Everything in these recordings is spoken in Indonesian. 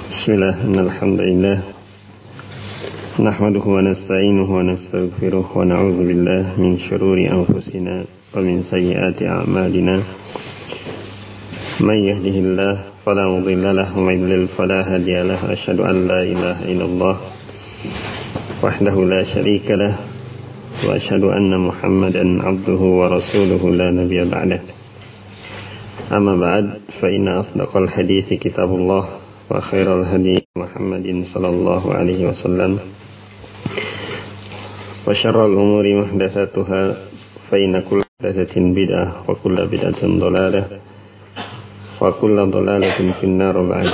Bismillah, alhamdulillah. Nahmaduhu wa nasta'inuhu wa nastaghfiruh wa na'udzu billahi min shururi anfusina wa min sayyiati a'malina. May yahdihillahu fala mudilla lahu wa may yudlil fala hadiya lahu. Asyhadu an la ilaha illallah wahdahu la syarika lahu wa asyhadu anna Muhammadan 'abduhu wa rasuluhu la nabiyya ba'dah. Amma ba'd, fa inna asdaqal hadithi kitabullah wa khairal hadi Muhammadin sallallahu alaihi wasallam wa syarrul umuri muhdatsatuha fa inna kulla muhdatsatin bid'ah wa kulla bid'atin dhalalah wa kulla dhalalatin finnar. Ba'd.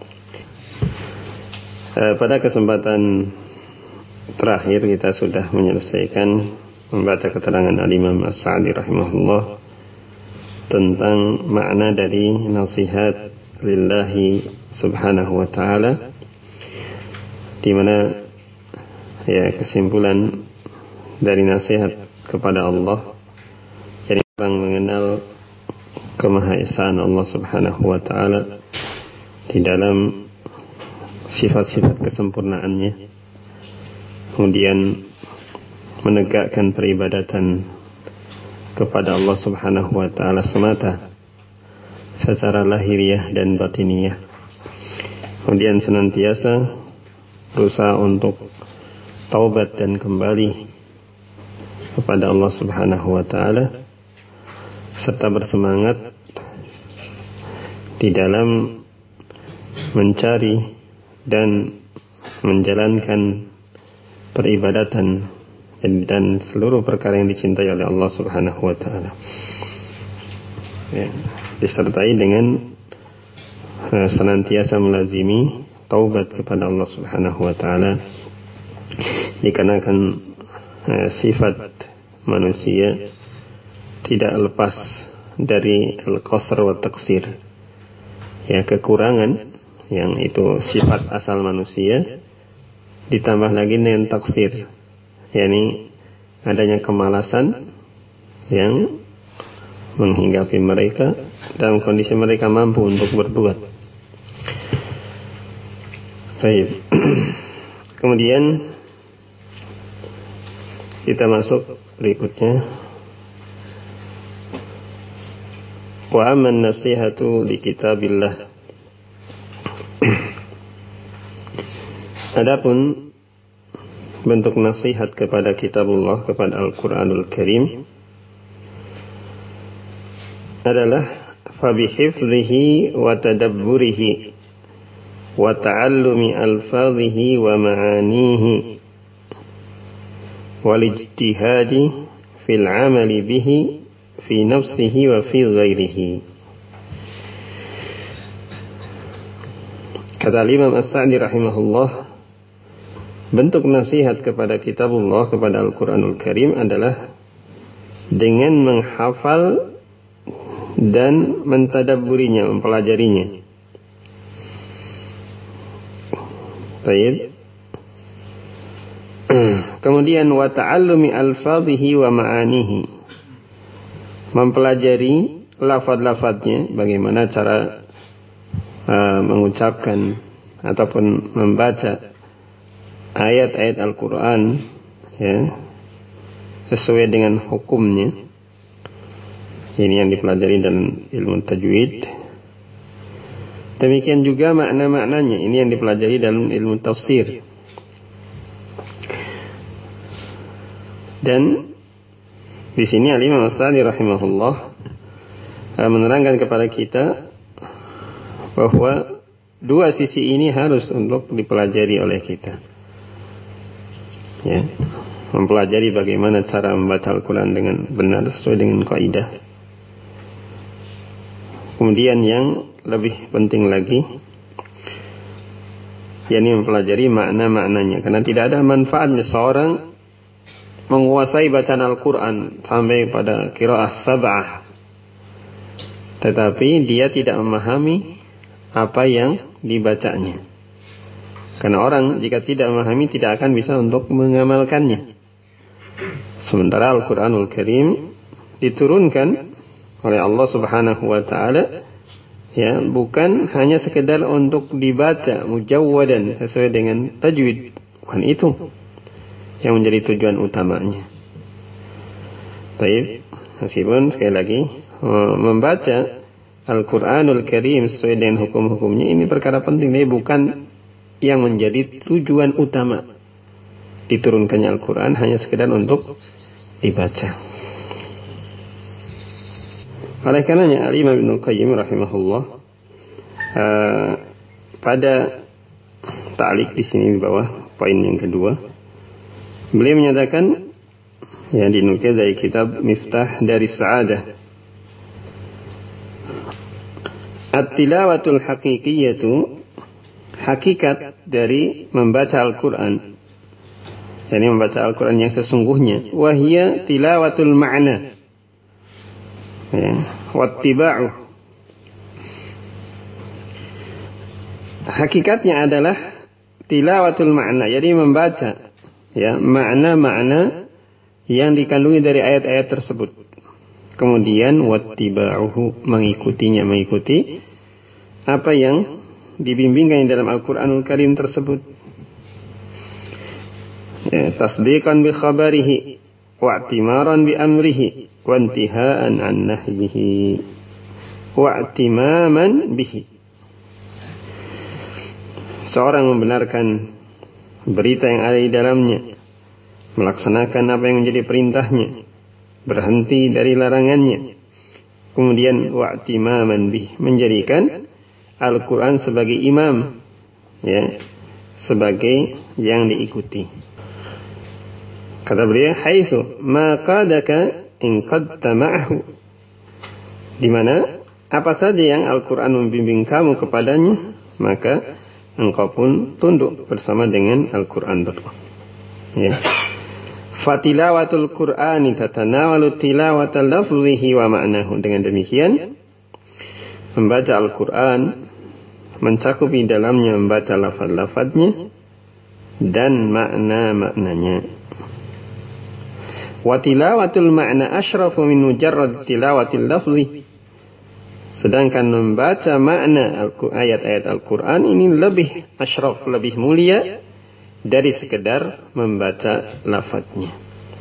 Pada kesempatan terakhir kita sudah menyelesaikan membaca keterangan Al-Imam As-Sa'di rahimahullah tentang makna dari nasihat lillahi subhanahu wa ta'ala, di mana kesimpulan dari nasihat kepada Allah, jadi orang mengenal kemahaesaan Allah subhanahu wa ta'ala di dalam sifat-sifat kesempurnaannya, kemudian menegakkan peribadatan kepada Allah subhanahu wa ta'ala semata secara lahiriah dan batiniah, kemudian senantiasa berusaha untuk taubat dan kembali kepada Allah subhanahu wa ta'ala, serta bersemangat di dalam mencari dan menjalankan peribadatan dan seluruh perkara yang dicintai oleh Allah subhanahu wa ta'ala, disertai dengan senantiasa melazimi taubat kepada Allah subhanahu wa ta'ala, dikarenakan sifat manusia tidak lepas dari al-qasr wa taqsir, kekurangan yang itu sifat asal manusia, ditambah lagi dengan taksir, yakni adanya kemalasan yang menghinggapi mereka dalam kondisi mereka mampu untuk berbuat. Baik. Kemudian kita masuk berikutnya. Wa amman nasihatu li kitabillah. Adapun bentuk nasihat kepada kitabullah, kepada Al-Quranul Karim, adalah fabihifzihi wa tadabburihi wa ta'allumi alfadhihi wa ma'anihi wal ijtihadi fil amali bihi fi nafsihi wa fi ghairihi. Kata Imam As-Sa'di rahimahullah, bentuk nasihat kepada kitabullah, kepada Al-Quranul Karim adalah dengan menghafal dan mentadabburinya, mempelajarinya. Baik. Kemudian wa ta'allumi alfadhihi wa ma'anihi, mempelajari lafaz-lafaznya, bagaimana cara mengucapkan ataupun membaca ayat-ayat Al-Quran sesuai dengan hukumnya. Ini yang dipelajari dalam ilmu tajwid. Demikian juga makna-maknanya, ini yang dipelajari dalam ilmu tafsir. Dan di sini Al-Imam As-Sa'di rahimahullah menerangkan kepada kita bahwa dua sisi ini harus untuk dipelajari oleh kita. Mempelajari bagaimana cara membaca Al-Quran dengan benar sesuai dengan kaidah. Kemudian yang lebih penting lagi, yakni mempelajari makna-maknanya, karena tidak ada manfaatnya seorang menguasai bacaan Al-Quran sampai pada qiraah sab'ah, tetapi dia tidak memahami apa yang dibacanya. Karena orang jika tidak memahami tidak akan bisa untuk mengamalkannya. Sementara Al-Quranul Karim diturunkan oleh Allah subhanahu wa ta'ala Ya, bukan hanya sekedar untuk dibaca mujawwadan sesuai dengan tajwid. Bukan itu yang menjadi tujuan utamanya. Baik, meskipun sekali lagi membaca Al-Quranul Karim sesuai dengan hukum-hukumnya ini perkara penting, tapi bukan yang menjadi tujuan utama diturunkannya Al-Quran, hanya sekedar untuk dibaca. Oleh karenanya Al-Imam Ibnu Qayyim rahimahullah pada ta'liq di sini di bawah poin yang kedua, beliau menyatakan yang dinukil dari kitab Miftah dari Sa'adah, at-tilawatul haqiqiyatu, hakikat dari membaca Al-Quran, yakni membaca Al-Quran yang sesungguhnya, wahia tilawatul ma'na wattiba'u, hakikatnya adalah tilawatul ma'na, jadi membaca ya makna-makna yang dikandungi dari ayat-ayat tersebut, kemudian wattiba'uhu, mengikuti apa yang dibimbingkan dalam Al-Quranul Karim tersebut, ya, tasdiqan bi khabarihi wa'timaran bi amrihi wa intihaan an nahyihi wa'timaman bihi. Seorang membenarkan berita yang ada di dalamnya, melaksanakan apa yang menjadi perintahnya, berhenti dari larangannya, kemudian wa'timaman bihi, menjadikan Al-Quran sebagai imam, ya, sebagai yang diikuti. Kata beliau, haitsu ma qadaka in qadta ma'ahu, di mana apa saja yang Al-Quran membimbing kamu kepadanya, maka engkau pun tunduk bersama dengan Al-Quran itu. Ya. Fatilawatul Qur'ani tatanawalu tilawatal lafzihi wa ma'nahu. Dengan demikian, membaca Al-Quran mencakupi dalamnya membaca lafaz-lafaznya dan makna-maknanya. Wa tilawatul ma'na asyrafu min mujarrad tilawatil lafzi. Sedangkan membaca makna ayat-ayat Al-Quran ini lebih asyraf, lebih mulia dari sekedar membaca lafaznya.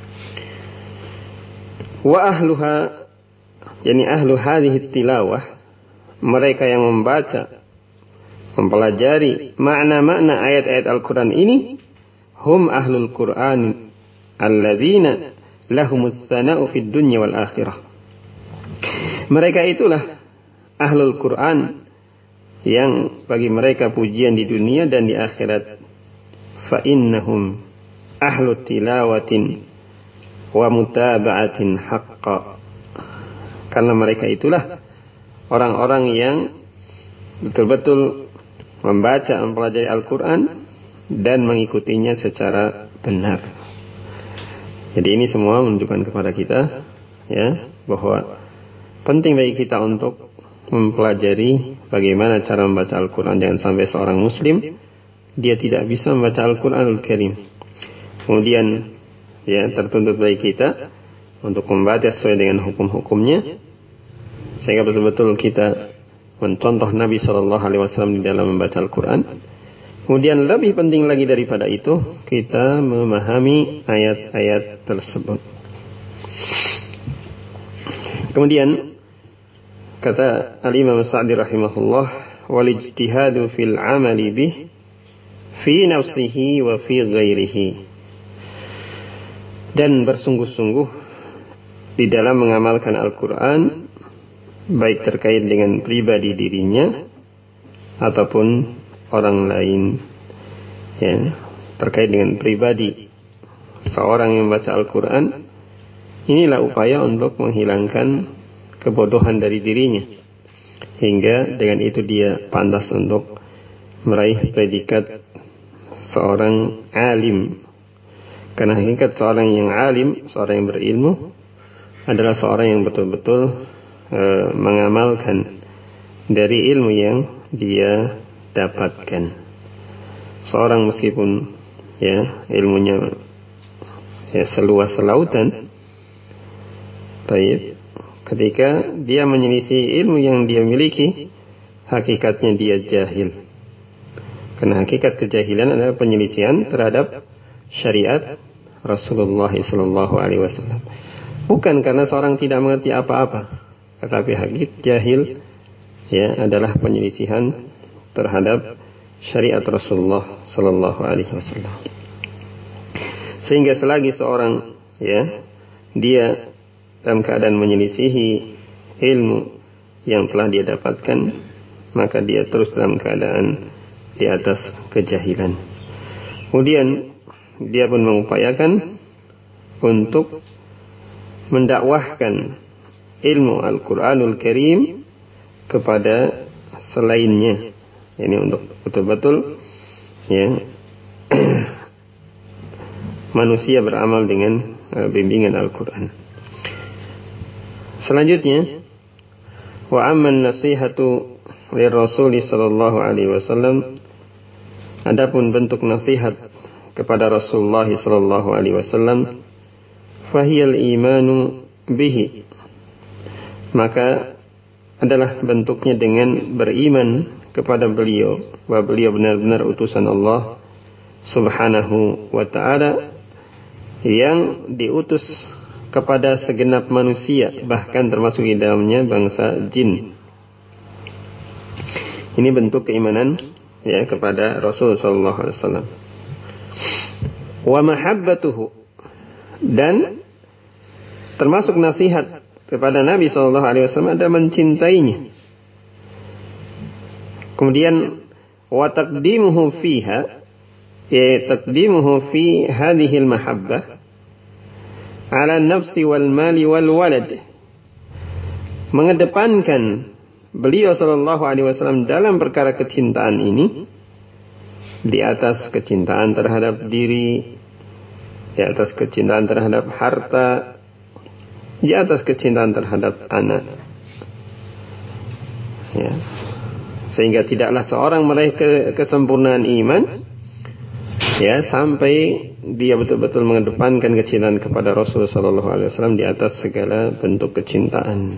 Wa ahluha, yani ahlu hadhihi tilawah, mereka yang membaca, mempelajari makna-makna ayat-ayat Al-Quran ini, hum ahlul Quran alladzina lahumus tsana'u fid dunya wal akhirah. Mereka itulah ahlul Quran yang bagi mereka pujian di dunia dan di akhirat. Fa innahum ahlu tilawatin wa mutaba'atin haqqa. Karena mereka itulah orang-orang yang betul-betul membaca, mempelajari Al-Quran dan mengikutinya secara benar. Jadi ini semua menunjukkan kepada kita, ya, bahwa penting bagi kita untuk mempelajari bagaimana cara membaca Al-Quran. Jangan sampai seorang Muslim dia tidak bisa membaca Al-Quranul Karim, kemudian ya tertuntut bagi kita untuk membaca sesuai dengan hukum-hukumnya, sehingga betul-betul kita mencontoh Nabi SAW di dalam membaca Al-Quran. Kemudian lebih penting lagi daripada itu, kita memahami ayat-ayat tersebut. Kemudian kata Al-Imam Sa'di rahimahullah, wal ijtihadu fil amali bih fi nafsihi wa fi ghairihi, dan bersungguh-sungguh di dalam mengamalkan Al-Quran, baik terkait dengan pribadi dirinya ataupun orang lain, ya, terkait dengan pribadi seorang yang membaca Al-Quran. Inilah upaya untuk menghilangkan kebodohan dari dirinya, hingga dengan itu dia pantas untuk meraih predikat seorang alim. Karena hakikat seorang yang alim, seorang yang berilmu, adalah seorang yang betul-betul mengamalkan dari ilmu yang dia dapatkan. Seorang meskipun ya ilmunya ya seluas lautan, baik, ketika dia menyelisih ilmu yang dia miliki, hakikatnya dia jahil. Karena hakikat kejahilan adalah penyelisihan terhadap syariat Rasulullah sallallahu alaihi wasallam. Bukan karena seorang tidak mengerti apa-apa, tetapi hakikat jahil ya adalah penyelisihan terhadap syariat Rasulullah sallallahu alaihi wasallam. Sehingga selagi seorang ya dia dalam keadaan menyelisihi ilmu yang telah dia dapatkan, maka dia terus dalam keadaan di atas kejahilan. Kemudian dia pun mengupayakan untuk mendakwahkan ilmu Al-Quranul Karim kepada selainnya. Ini untuk betul-betul ya manusia beramal dengan bimbingan Al-Quran. Selanjutnya, wa amman nasihatu lirrasul sallallahu alaihi wasallam, adapun bentuk nasihat kepada Rasulullah sallallahu alaihi wasallam, fahiyal imanu bihi, maka adalah bentuknya dengan beriman kepada beliau, bahwa beliau benar-benar utusan Allah subhanahu wa ta'ala yang diutus kepada segenap manusia, bahkan termasuk di dalamnya bangsa jin. Ini bentuk keimanan ya kepada Rasul sallallahu alaihi wasallam. Wa mahabbatuhu, dan termasuk nasihat kepada Nabi sallallahu alaihi wasallam adalah mencintainya. Kemudian wa taqdimuhu fiha, ya taqdimuhu fi hadhihi al-mahabbah ala nafsi wal mali wal walad, mengedepankan beliau sallallahu alaihi wasallam dalam perkara kecintaan ini di atas kecintaan terhadap diri, di atas kecintaan terhadap harta, di atas kecintaan terhadap anak ya. Sehingga tidaklah seorang meraih kesempurnaan iman ya sampai dia betul-betul mengedepankan kecintaan kepada Rasul sallallahu alaihi wasallam di atas segala bentuk kecintaan.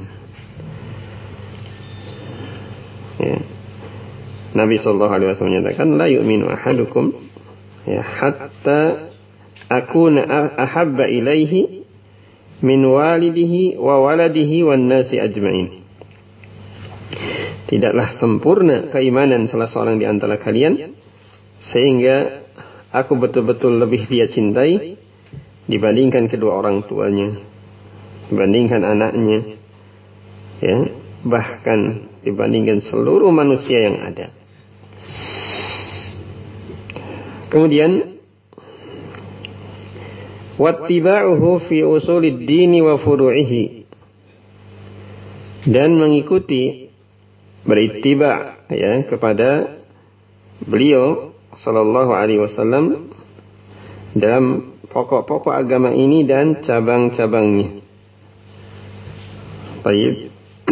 Ya. Nabi sallallahu alaihi wasallam menyatakan, la yu'minu ahadukum ya hatta akuna ahabba ilaihi min walidihi wa waladihi wan nasi ajmain. Tidaklah sempurna keimanan salah seorang di antara kalian sehingga aku betul-betul lebih dia cintai dibandingkan kedua orang tuanya, dibandingkan anaknya, ya, bahkan dibandingkan seluruh manusia yang ada. Kemudian, wattiba'uhu fi usulid dini wa furu'ihi, dan mengikuti berittiba ya kepada beliau sallallahu alaihi wasallam dalam pokok-pokok agama ini dan cabang-cabangnya. Baik.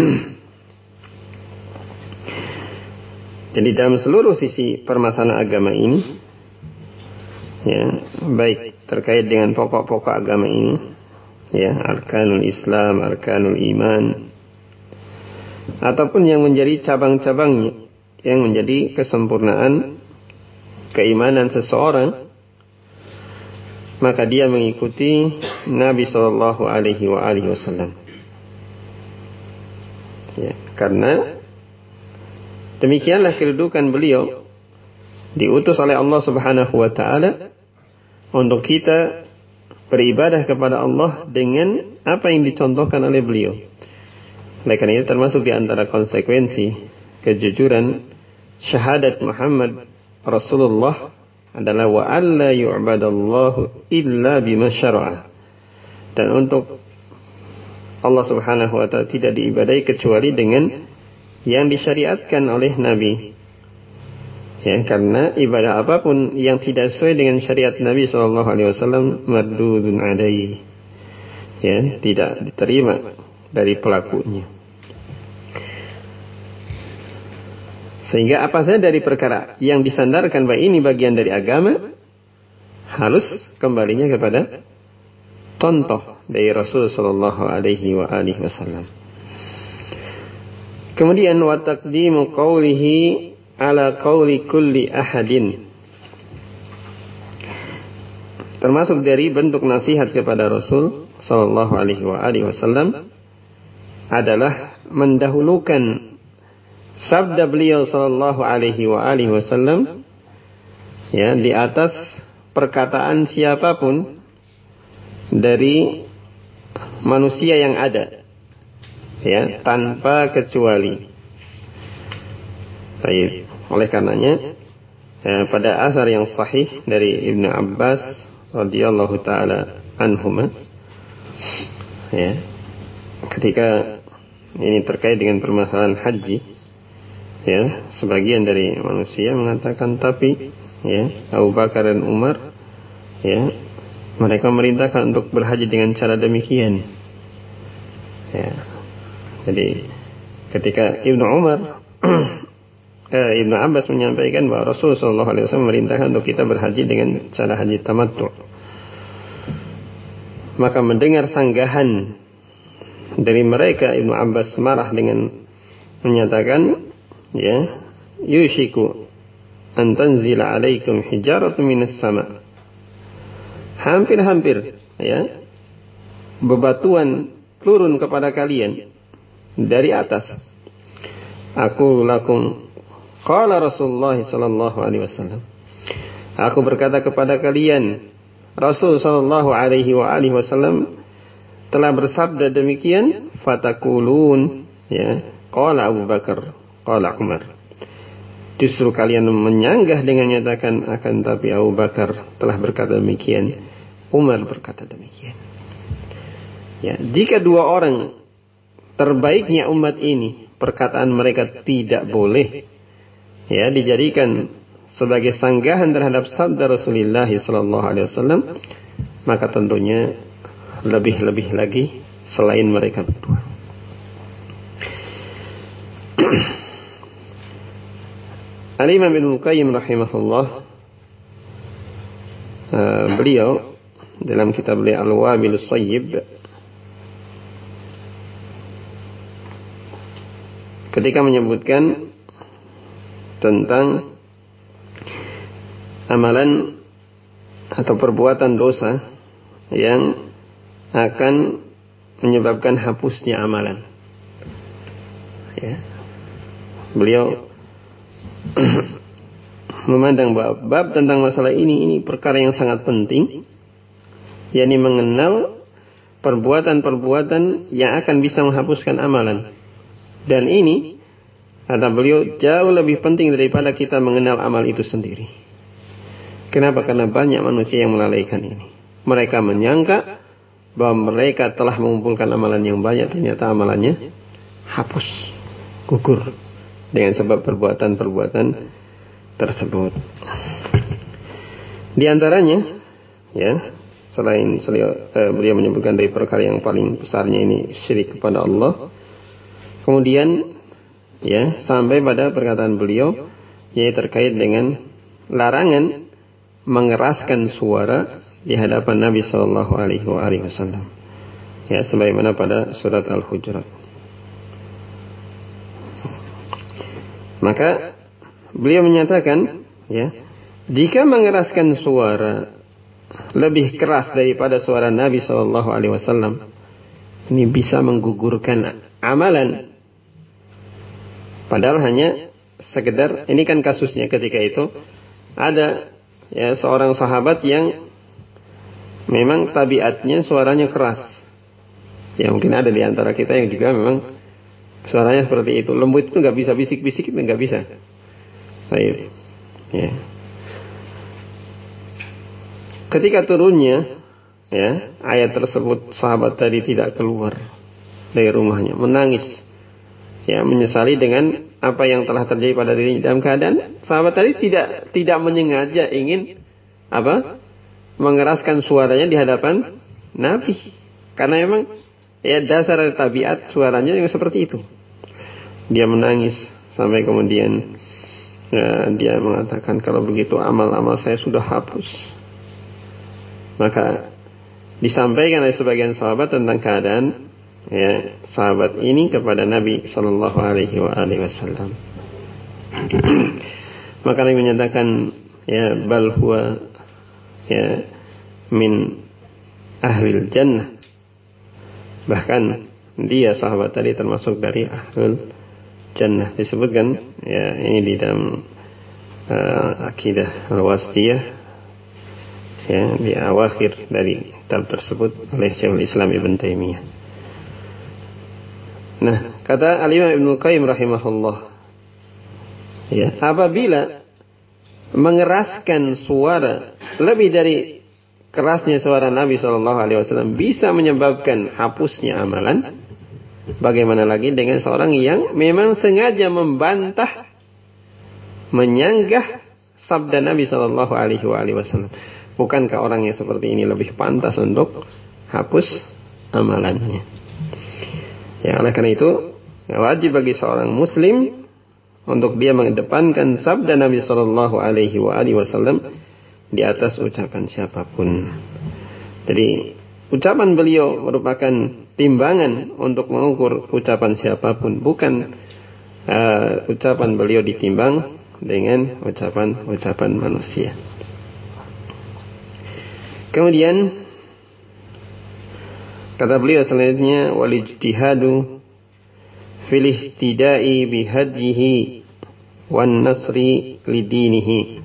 Jadi dalam seluruh sisi permasalahan agama ini ya, baik terkait dengan pokok-pokok agama ini ya, arkanul Islam, arkanul iman, ataupun yang menjadi cabang-cabangnya yang menjadi kesempurnaan keimanan seseorang, maka dia mengikuti Nabi sallallahu alaihi wasallam. Ya, karena demikianlah kedudukan beliau diutus oleh Allah Subhanahu wa taala untuk kita beribadah kepada Allah dengan apa yang dicontohkan oleh beliau. Oleh karena itu termasuk di antara konsekuensi kejujuran syahadat Muhammad Rasulullah adalah wa alla yu'badallahu illa bima syara'a, dan untuk Allah Subhanahu wa taala tidak diibadahi kecuali dengan yang disyariatkan oleh Nabi. Ya, karena ibadah apapun yang tidak sesuai dengan syariat Nabi sallallahu alaihi wasallam mardudun alaihi. Ya, tidak diterima dari pelakunya. Sehingga apa saja dari perkara yang disandarkan bahwa ini bagian dari agama harus kembalinya kepada contoh dari Rasul sallallahu alaihi wasallam. Kemudian wa taqdimu qawlihi ala qawli kulli ahadin. Termasuk dari bentuk nasihat kepada Rasul sallallahu alaihi wasallam adalah mendahulukan sabda beliau sallallahu alaihi wasallam ya di atas perkataan siapapun dari manusia yang ada, ya, tanpa kecuali. Baik. Oleh karenanya pada asar yang sahih dari Ibnu Abbas radhiyallahu taala anhuma, ya, ketika ini terkait dengan permasalahan haji, ya, sebagian dari manusia mengatakan tapi, ya, Abu Bakar dan Umar, ya, mereka merintahkan untuk berhaji dengan cara demikian. Ya. Jadi ketika Ibnu Abbas menyampaikan bahwa Rasulullah SAW merintahkan untuk kita berhaji dengan cara haji tamattu, maka mendengar sanggahan dari mereka, Ibnu Abbas marah dengan menyatakan, ya, yushiku an tanzila alaikum hijaratu minas sama. Hampir-hampir, ya, bebatuan turun kepada kalian dari atas. Aku lakum qala Rasulullah sallallahu alaihi wasallam. Aku berkata kepada kalian, Rasul sallallahu alaihi wasallam telah bersabda demikian, fatakulun, ya, qala Abu Bakar, qala Umar. Justru kalian menyanggah dengan menyatakan akan tapi Abu Bakar telah berkata demikian, Umar berkata demikian. Ya, jika dua orang terbaiknya umat ini perkataan mereka tidak boleh, ya, dijadikan sebagai sanggahan terhadap sabda Rasulullah sallallahu alaihi wasallam, maka tentunya lebih-lebih lagi selain mereka berdua. Al-Imam Ibnu Qayyim rahimahullah, beliau dalam kitab beliau Al-Wabilus Shayyib, ketika menyebutkan tentang amalan atau perbuatan dosa yang akan menyebabkan hapusnya amalan, ya, beliau memandang bab tentang masalah ini perkara yang sangat penting, yakni mengenal perbuatan-perbuatan yang akan bisa menghapuskan amalan. Dan ini, kata beliau, jauh lebih penting daripada kita mengenal amal itu sendiri. Kenapa? Karena banyak manusia yang melalaikan ini. Mereka menyangka bahwa mereka telah mengumpulkan amalan yang banyak, ternyata amalannya hapus, gugur dengan sebab perbuatan-perbuatan tersebut. Di antaranya, ya, selain beliau menyebutkan dari perkara yang paling besarnya ini syirik kepada Allah. Kemudian, ya, sampai pada perkataan beliau yaitu terkait dengan larangan mengeraskan suara di hadapan Nabi sallallahu alaihi wasallam. Ya, sebagaimana pada surat Al-Hujurat. Maka beliau menyatakan, ya, jika mengeraskan suara lebih keras daripada suara Nabi sallallahu alaihi wasallam, ini bisa menggugurkan amalan. Padahal hanya sekedar, ini kan kasusnya ketika itu ada, ya, seorang sahabat yang memang tabiatnya suaranya keras. Ya, mungkin ada di antara kita yang juga memang suaranya seperti itu. Lembut itu nggak bisa, bisik-bisik itu nggak bisa. Baik. Ya. Ketika turunnya, ya, ayat tersebut, sahabat tadi tidak keluar dari rumahnya, menangis. Ya, menyesali dengan apa yang telah terjadi pada dirinya. Dalam keadaan sahabat tadi tidak menyengaja ingin mengeraskan suaranya di hadapan Nabi, karena memang, ya, dasar tabiat suaranya yang seperti itu. Dia menangis sampai kemudian, ya, dia mengatakan, kalau begitu amal-amal saya sudah hapus. Maka disampaikan oleh sebagian sahabat tentang keadaan ya sahabat ini kepada Nabi sallallahu alaihi wasallam. Maka Nabi menyatakan ya bal huwa ya min ahlil jannah, bahkan dia sahabat tadi termasuk dari ahlul jannah. Disebutkan ya ini di dalam akidah al-wasitiyah ya di awakhir dari kitab tersebut oleh Syekhul Islam Ibn Taimiyah. Nah, kata Al-Imam Ibnu Qayyim rahimahullah, ya, apabila mengeraskan suara lebih dari kerasnya suara Nabi SAW bisa menyebabkan hapusnya amalan, bagaimana lagi dengan seorang yang memang sengaja membantah, menyanggah sabda Nabi SAW? Bukankah orang yang seperti ini lebih pantas untuk hapus amalannya? Ya, oleh karena itu wajib bagi seorang muslim untuk dia mengedepankan sabda Nabi SAW di atas ucapan siapapun. Jadi ucapan beliau merupakan timbangan untuk mengukur ucapan siapapun, bukan ucapan beliau ditimbang dengan ucapan manusia. Kemudian kata beliau selanjutnya, wal ijtihadu fil ihtida'i bihadyihi wan nasri lidinihi.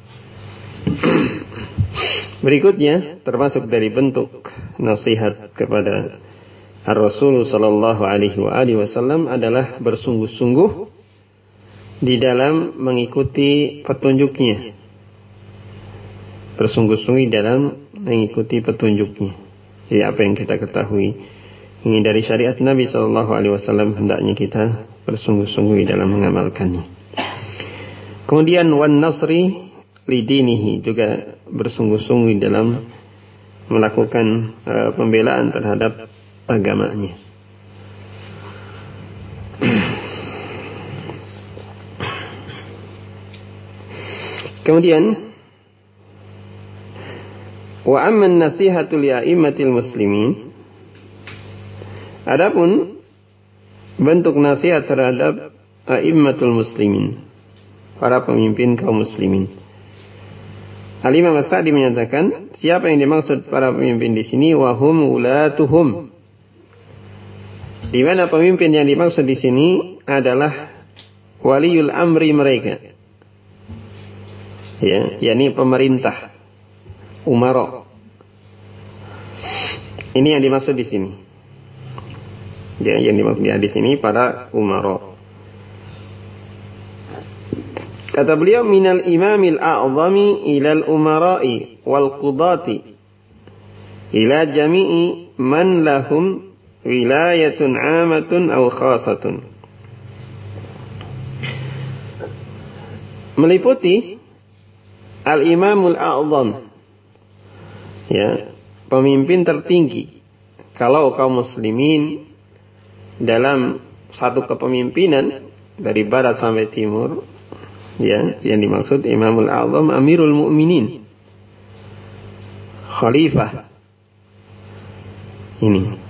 Berikutnya termasuk dari bentuk nasihat kepada Ar-Rasul sallallahu alaihi wasallam adalah bersungguh-sungguh di dalam mengikuti petunjuknya. Bersungguh-sungguh dalam mengikuti petunjuknya. Jadi apa yang kita ketahui ini dari syariat Nabi SAW, hendaknya kita bersungguh-sungguh dalam mengamalkannya. Kemudian wan nasri lidinihi, juga bersungguh-sungguh dalam melakukan pembelaan terhadap agamanya. Kemudian wa amman nasihatu li a'immatil muslimin, adapun bentuk nasihat terhadap a'immatul muslimin, para pemimpin kaum muslimin. Al-Imam As-Sa'di menyatakan, siapa yang dimaksud para pemimpin di sini? Wahum ulatuhum. Di mana pemimpin yang dimaksud di sini adalah waliul amri mereka. Ya, yakni pemerintah, umara. Ini yang dimaksud di sini. Ya, yang dimaksud di sini para umara. Kata beliau, minal imamil a'zami ilal umara'i wal qudati ila jami'i man lahum wilayatun 'amatun aw khasatun. Meliputi al-imamul a'zam, ya, pemimpin tertinggi kalau kaum muslimin dalam satu kepemimpinan dari barat sampai timur. Ya, yang dimaksud Imamul A'zam Amirul Mu'minin, Khalifah. Ini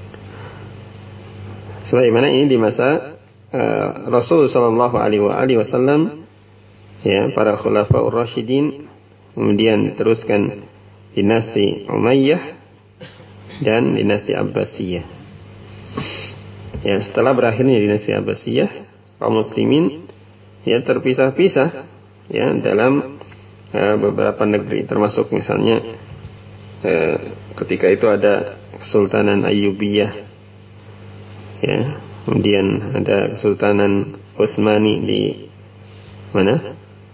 sebagaimana ini di masa Rasul sallallahu alaihi wasallam, ya, para khulafaur rasyidin, kemudian diteruskan dinasti Umayyah dan dinasti Abbasiyah. Ya, setelah berakhirnya dinasti Abbasiyah, kaum muslimin ya terpisah-pisah ya dalam beberapa negeri, termasuk misalnya ketika itu ada Kesultanan Ayyubiyah, ya, kemudian ada Kesultanan Utsmani di mana?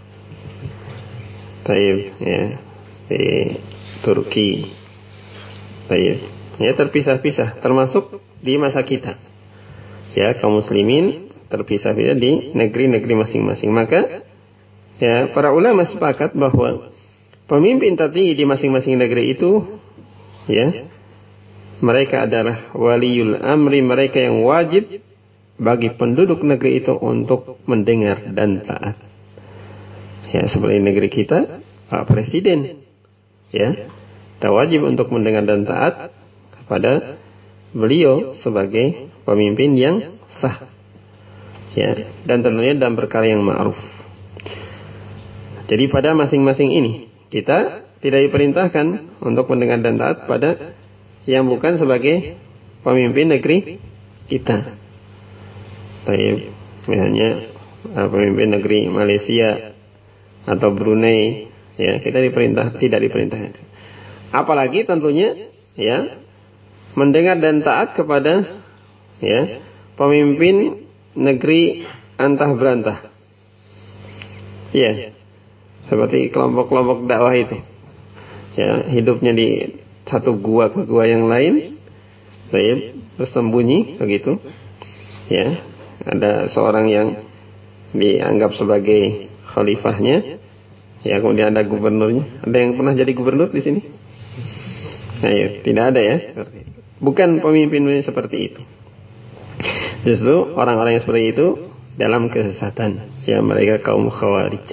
Taib, ya, di Turki. Taib, ya, terpisah-pisah, termasuk di masa kita. Ya, kaum muslimin terpisah-pisah di negeri-negeri masing-masing. Maka ya para ulama sepakat bahwa pemimpin tertinggi di masing-masing negeri itu, ya, mereka adalah waliul amri, mereka yang wajib bagi penduduk negeri itu untuk mendengar dan taat. Ya, seperti negeri kita, Pak Presiden, ya, kita wajib untuk mendengar dan taat kepada beliau sebagai pemimpin yang sah, ya, dan tentunya dalam perkara yang ma'ruf. Jadi pada masing-masing ini kita tidak diperintahkan untuk mendengar dan taat pada yang bukan sebagai pemimpin negeri kita. Baik, misalnya pemimpin negeri Malaysia atau Brunei, ya, kita tidak diperintahkan. Apalagi tentunya, ya, mendengar dan taat kepada, ya, pemimpin negeri antah berantah, ya, seperti kelompok-kelompok dakwah itu, ya, hidupnya di satu gua ke gua yang lain, baik, bersembunyi begitu, ya. Ada seorang yang dianggap sebagai khalifahnya, ya, kemudian ada gubernurnya. Ada yang pernah jadi gubernur di sini? Nah, ya, tidak ada, ya. Bukan pemimpin seperti itu. Justru orang-orang yang seperti itu dalam kesesatan, ya, mereka kaum khawarij.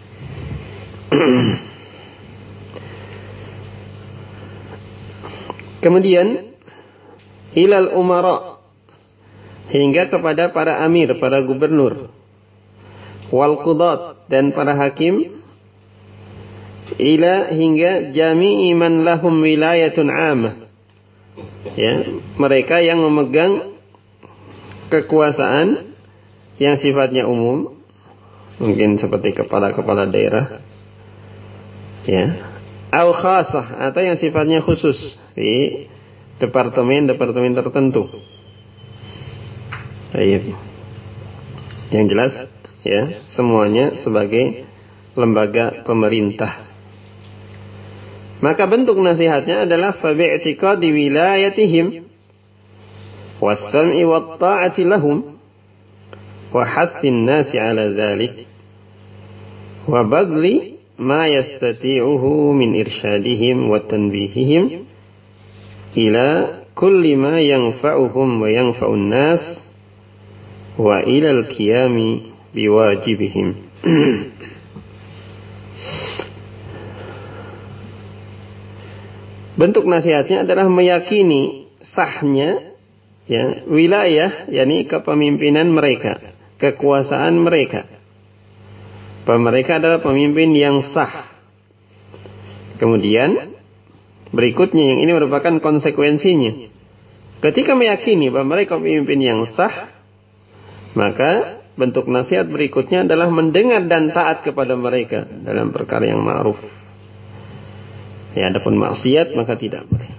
Kemudian ilal umara, hingga kepada para amir, para gubernur, wal qudat, dan para hakim, ila, hingga jami'i man lahum wilayatun 'amah, ya, mereka yang memegang kekuasaan yang sifatnya umum, mungkin seperti kepala-kepala daerah, ya, au khasah, atau yang sifatnya khusus di departemen-departemen tertentu. Yang jelas, ya, semuanya sebagai lembaga pemerintah. Maka bentuk nasihatnya adalah fa bi'tiqadi wilayatihim was-sam'i wat-ta'ati lahum wa hathin nasi 'ala dzalik wa badli ma yastati'uhu min irsyadihim wa tanbihihim ila kulli ma yanfa'uhum wa yanfa'un nas wa ilal qiyami biwajibihim. Bentuk nasihatnya adalah meyakini sahnya, ya, wilayah, yakni kepemimpinan mereka, kekuasaan mereka, bahwa mereka adalah pemimpin yang sah. Kemudian berikutnya, yang ini merupakan konsekuensinya, ketika meyakini bahwa mereka pemimpin yang sah, maka bentuk nasihat berikutnya adalah mendengar dan taat kepada mereka dalam perkara yang ma'ruf. Ya, adapun maksiat maka tidak boleh.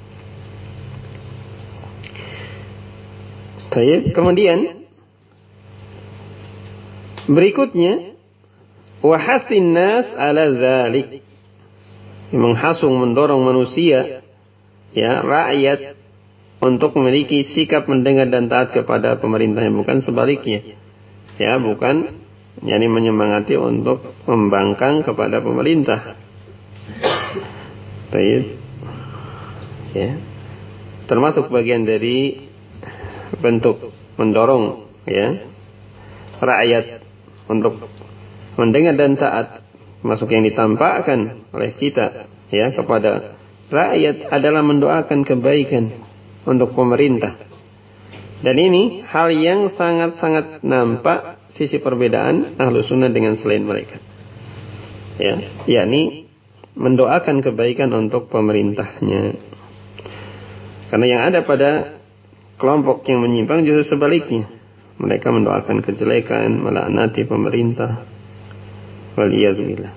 Baik, kemudian berikutnya wahasin nas ala dzalik, menghasung, mendorong manusia, ya, rakyat, untuk memiliki sikap mendengar dan taat kepada pemerintahnya, bukan sebaliknya, ya, bukan, yakni menyemangati untuk membangkang kepada pemerintah. Baik, ya, termasuk bagian dari bentuk mendorong, ya, rakyat untuk mendengar dan taat, masuk yang ditampakkan oleh kita, ya, kepada rakyat adalah mendoakan kebaikan untuk pemerintah. Dan ini hal yang sangat-sangat nampak sisi perbedaan ahlu sunnah dengan selain mereka, ya, yakni mendoakan kebaikan untuk pemerintahnya. Karena yang ada pada kelompok yang menyimpang justru sebaliknya, mereka mendoakan kejelekan, melaknati pemerintah. Waliyadzubillah.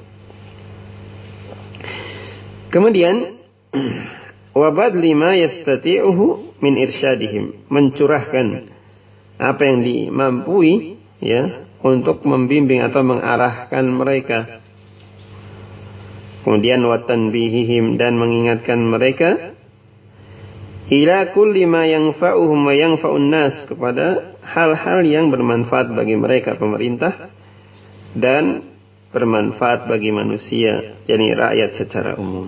Kemudian wabad lima yastati'uhu min irsyadihim, mencurahkan apa yang dimampui, ya, untuk membimbing atau mengarahkan mereka. Kemudian watanbihihim, dan mengingatkan mereka, ila kulli ma yanfa'uhum wa yanfa'un nas, kepada hal-hal yang bermanfaat bagi mereka pemerintah dan bermanfaat bagi manusia, yakni rakyat secara umum.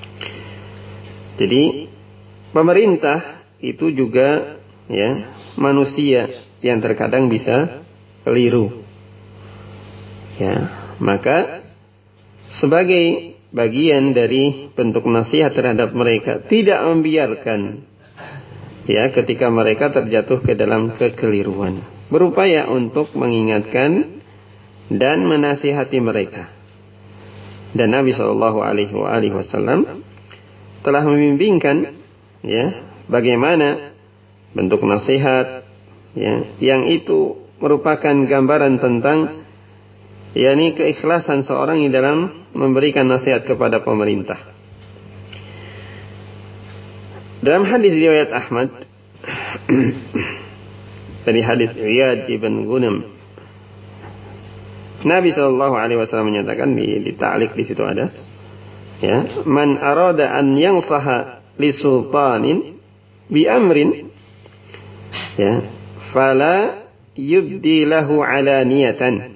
Jadi pemerintah itu juga, ya, manusia yang terkadang bisa keliru, ya, maka sebagai bagian dari bentuk nasihat terhadap mereka, tidak membiarkan ya ketika mereka terjatuh ke dalam kekeliruan, berupaya untuk mengingatkan dan menasihati mereka. Dan Nabi Shallallahu Alaihi Wasallam telah membimbingkan, ya, bagaimana bentuk nasihat, ya, yang itu merupakan gambaran tentang, yakni keikhlasan seorang di dalam memberikan nasihat kepada pemerintah. Dalam hadis riwayat Ahmad dari hadis Iyad ibn Ghunem, Nabi Shallallahu Alaihi Wasallam menyatakan, di ta'liq di situ ada, ya, man arada an yansaha li sultanin bi amrin, ya, fala yubdi lahu alaniyatan.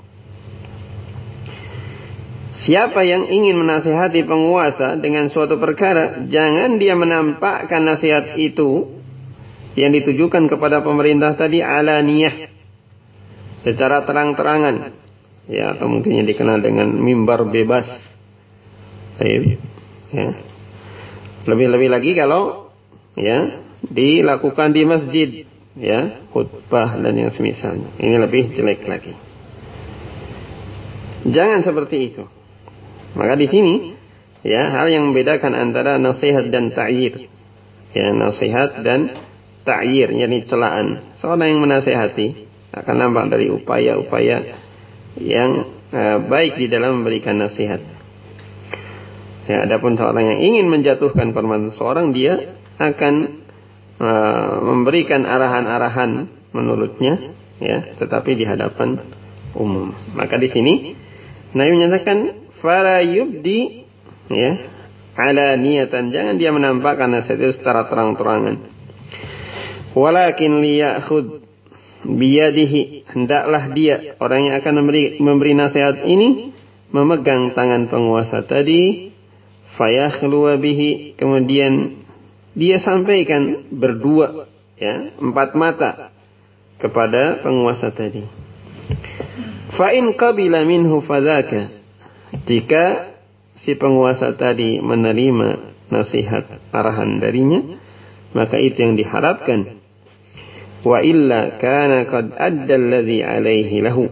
Siapa yang ingin menasihati penguasa dengan suatu perkara, jangan dia menampakkan nasihat itu yang ditujukan kepada pemerintah tadi alaniyah, secara terang-terangan, ya, atau mungkin yang dikenal dengan mimbar bebas. Ya. Lebih-lebih lagi kalau, ya, dilakukan di masjid, ya, khutbah dan yang semisalnya, ini lebih jelek lagi. Jangan seperti itu. Maka di sini, ya, hal yang membedakan antara nasihat dan ta'yir, ya, nasihat dan ta'yir, yakni celaan. Seorang yang menasihati akan nampak dari upaya-upaya yang baik di dalam memberikan nasihat. Ya, adapun seorang yang ingin menjatuhkan kehormatan seorang, dia akan memberikan arahan-arahan menurutnya, ya, tetapi di hadapan umum. Maka di sini Nabi menyatakan fala yubdi, ya, alaniyatan, jangan dia menampakkan nasihat itu secara terang-terangan. Walakin liyakhud biyadihi, hendaklah dia, orang yang akan memberi nasihat ini, memegang tangan penguasa tadi, fayakhluwa bihi, kemudian dia sampaikan berdua, ya, 4 mata kepada penguasa tadi. Fa in qabila minhu fadzaka, jika si penguasa tadi menerima nasihat arahan darinya, maka itu yang diharapkan. Wa illa kana qad adda alladhi alaihi lahu.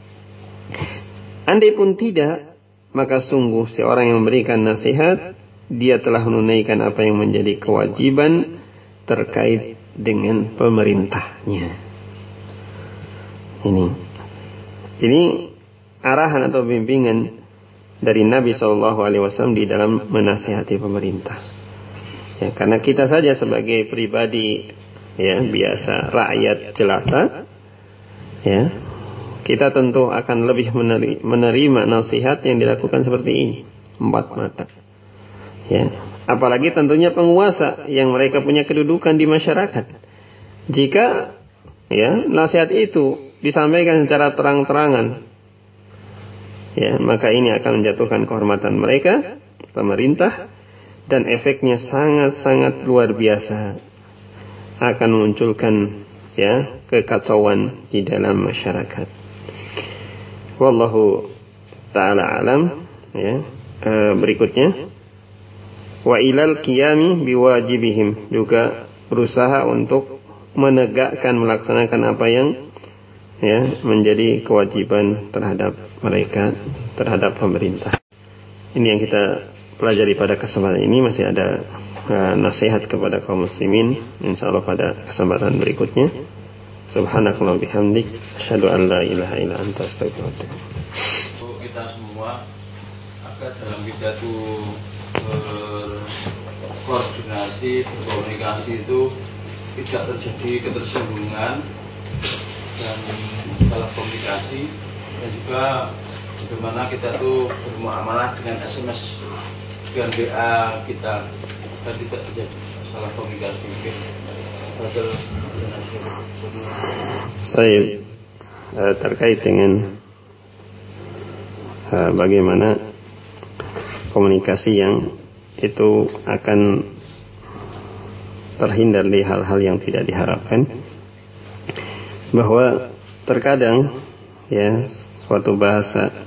Andai pun tidak, maka sungguh seorang yang memberikan nasihat, dia telah menunaikan apa yang menjadi kewajiban terkait dengan pemerintahnya. Ini arahan atau bimbingan dari Nabi SAW di dalam menasihati pemerintah. Ya, karena kita saja sebagai pribadi, ya, biasa rakyat jelata, ya, kita tentu akan lebih menerima nasihat yang dilakukan seperti ini, 4 mata. Ya, apalagi tentunya penguasa yang mereka punya kedudukan di masyarakat. Jika, ya, nasihat itu disampaikan secara terang-terangan, ya, maka ini akan menjatuhkan kehormatan mereka, pemerintah, dan efeknya sangat-sangat luar biasa, akan memunculkan, ya, kekacauan di dalam masyarakat. Wallahu ta'ala alam. Ya, berikutnya, wa ilal qiyami biwajibihim, juga berusaha untuk menegakkan, melaksanakan apa yang, ya, menjadi kewajiban terhadap mereka, terhadap pemerintah. Ini yang kita pelajari pada kesempatan ini. Masih ada nasihat kepada kaum muslimin, insyaallah pada kesempatan berikutnya. Subhanakallah bihamdik, asyhadu an la ilaha illa anta, astaghfiruka wa atubu ilaik. Kita semua agar dalam pidato berkoordinasi, berkomunikasi itu tidak terjadi ketersinggungan dan salah komunikasi, dan juga bagaimana kita tuh bermuamalah dengan SMS, dengan WA kita, dan tidak terjadi salah komunikasi. Baik, terkait dengan bagaimana komunikasi yang itu akan terhindar dari hal-hal yang tidak diharapkan, bahwa terkadang, ya, suatu bahasa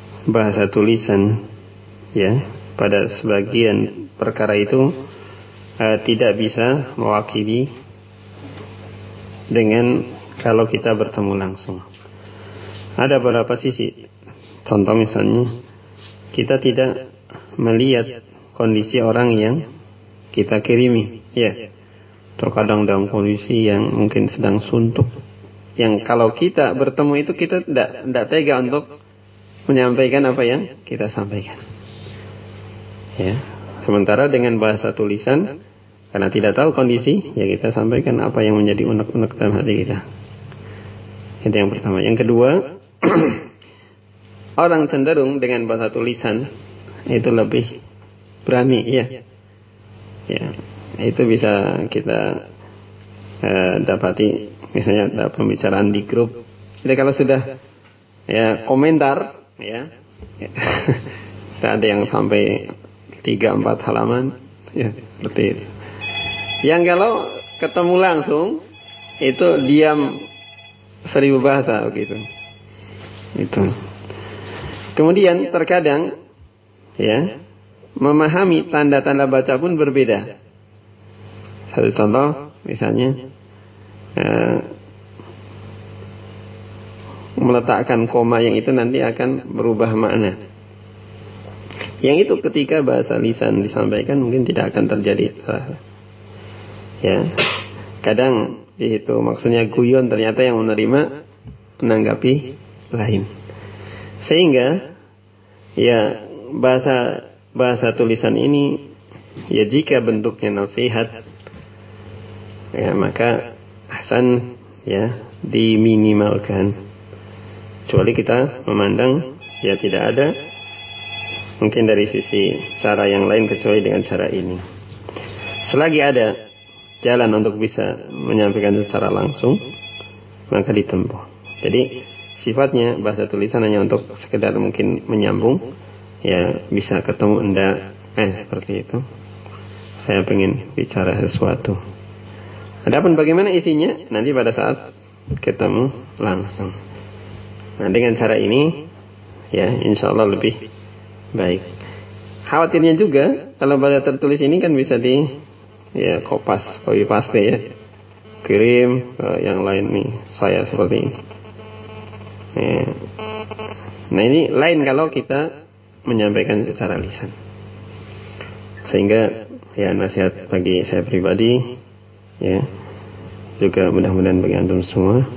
tulisan, ya, pada sebagian perkara itu tidak bisa mewakili dengan kalau kita bertemu langsung. Ada beberapa sisi. Contoh misalnya, kita tidak melihat kondisi orang yang kita kirimi, ya. Terkadang dalam kondisi yang mungkin sedang suntuk, yang kalau kita bertemu itu kita tidak tega untuk menyampaikan apa yang kita sampaikan, ya. Sementara dengan bahasa tulisan, karena tidak tahu kondisi, ya kita sampaikan apa yang menjadi unek-unek dalam hati kita. Itu yang pertama. Yang kedua, orang cenderung dengan bahasa tulisan itu lebih berani, ya. Ya, itu bisa kita dapati misalnya dalam pembicaraan di grup. Jadi kalau sudah ya komentar, ya, ada yang sampai 3-4 halaman, ya seperti itu. Yang kalau ketemu langsung itu diam 1000 bahasa begitu. Itu. Kemudian terkadang, ya, memahami tanda-tanda baca pun berbeda. Satu contoh misalnya, meletakkan koma yang itu nanti akan berubah makna. Yang itu ketika bahasa lisan disampaikan mungkin tidak akan terjadi. Ya, kadang di situ maksudnya guyon, ternyata yang menerima menanggapi lain. Sehingga ya bahasa tulisan ini, ya jika bentuknya nasihat, ya maka ahsan, ya diminimalkan. Kecuali kita memandang ya tidak ada mungkin dari sisi cara yang lain kecuali dengan cara ini. Selagi ada jalan untuk bisa menyampaikan secara langsung, maka ditempuh. Jadi sifatnya bahasa tulisan hanya untuk sekedar mungkin menyambung, ya bisa ketemu enggak, seperti itu. Saya pengen bicara sesuatu. Adapun bagaimana isinya nanti pada saat ketemu langsung. Nah, dengan cara ini, ya insya Allah lebih baik. Khawatirnya juga kalau bahasa tertulis ini kan bisa ya copy paste, ya, kirim yang lain nih saya seperti ini. Ya. Nah ini lain kalau kita menyampaikan secara lisan. Sehingga ya nasihat bagi saya pribadi, ya juga mudah-mudahan bagi antum semua,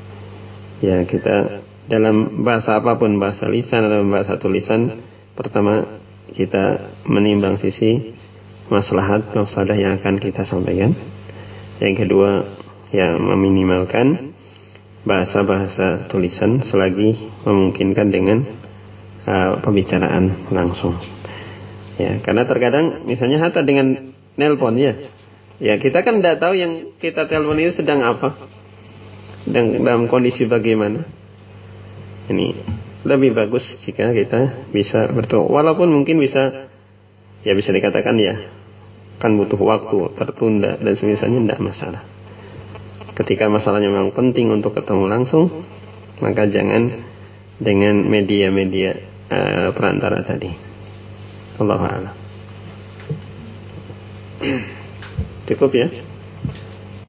ya kita dalam bahasa apapun, bahasa lisan atau bahasa tulisan, pertama kita menimbang sisi maslahat mafsadah yang akan kita sampaikan. Yang kedua, ya meminimalkan bahasa-bahasa tulisan selagi memungkinkan dengan pembicaraan langsung. Ya, karena terkadang misalnya hatta dengan nelpon, ya kita kan tidak tahu yang kita telepon itu sedang apa, dalam kondisi bagaimana. Ini lebih bagus jika kita bisa bertemu, walaupun mungkin bisa dikatakan ya kan butuh waktu, tertunda dan semisalnya, tidak masalah. Ketika masalahnya memang penting untuk ketemu langsung, maka jangan dengan media-media perantara tadi. Allahu a'lam. Cukup ya.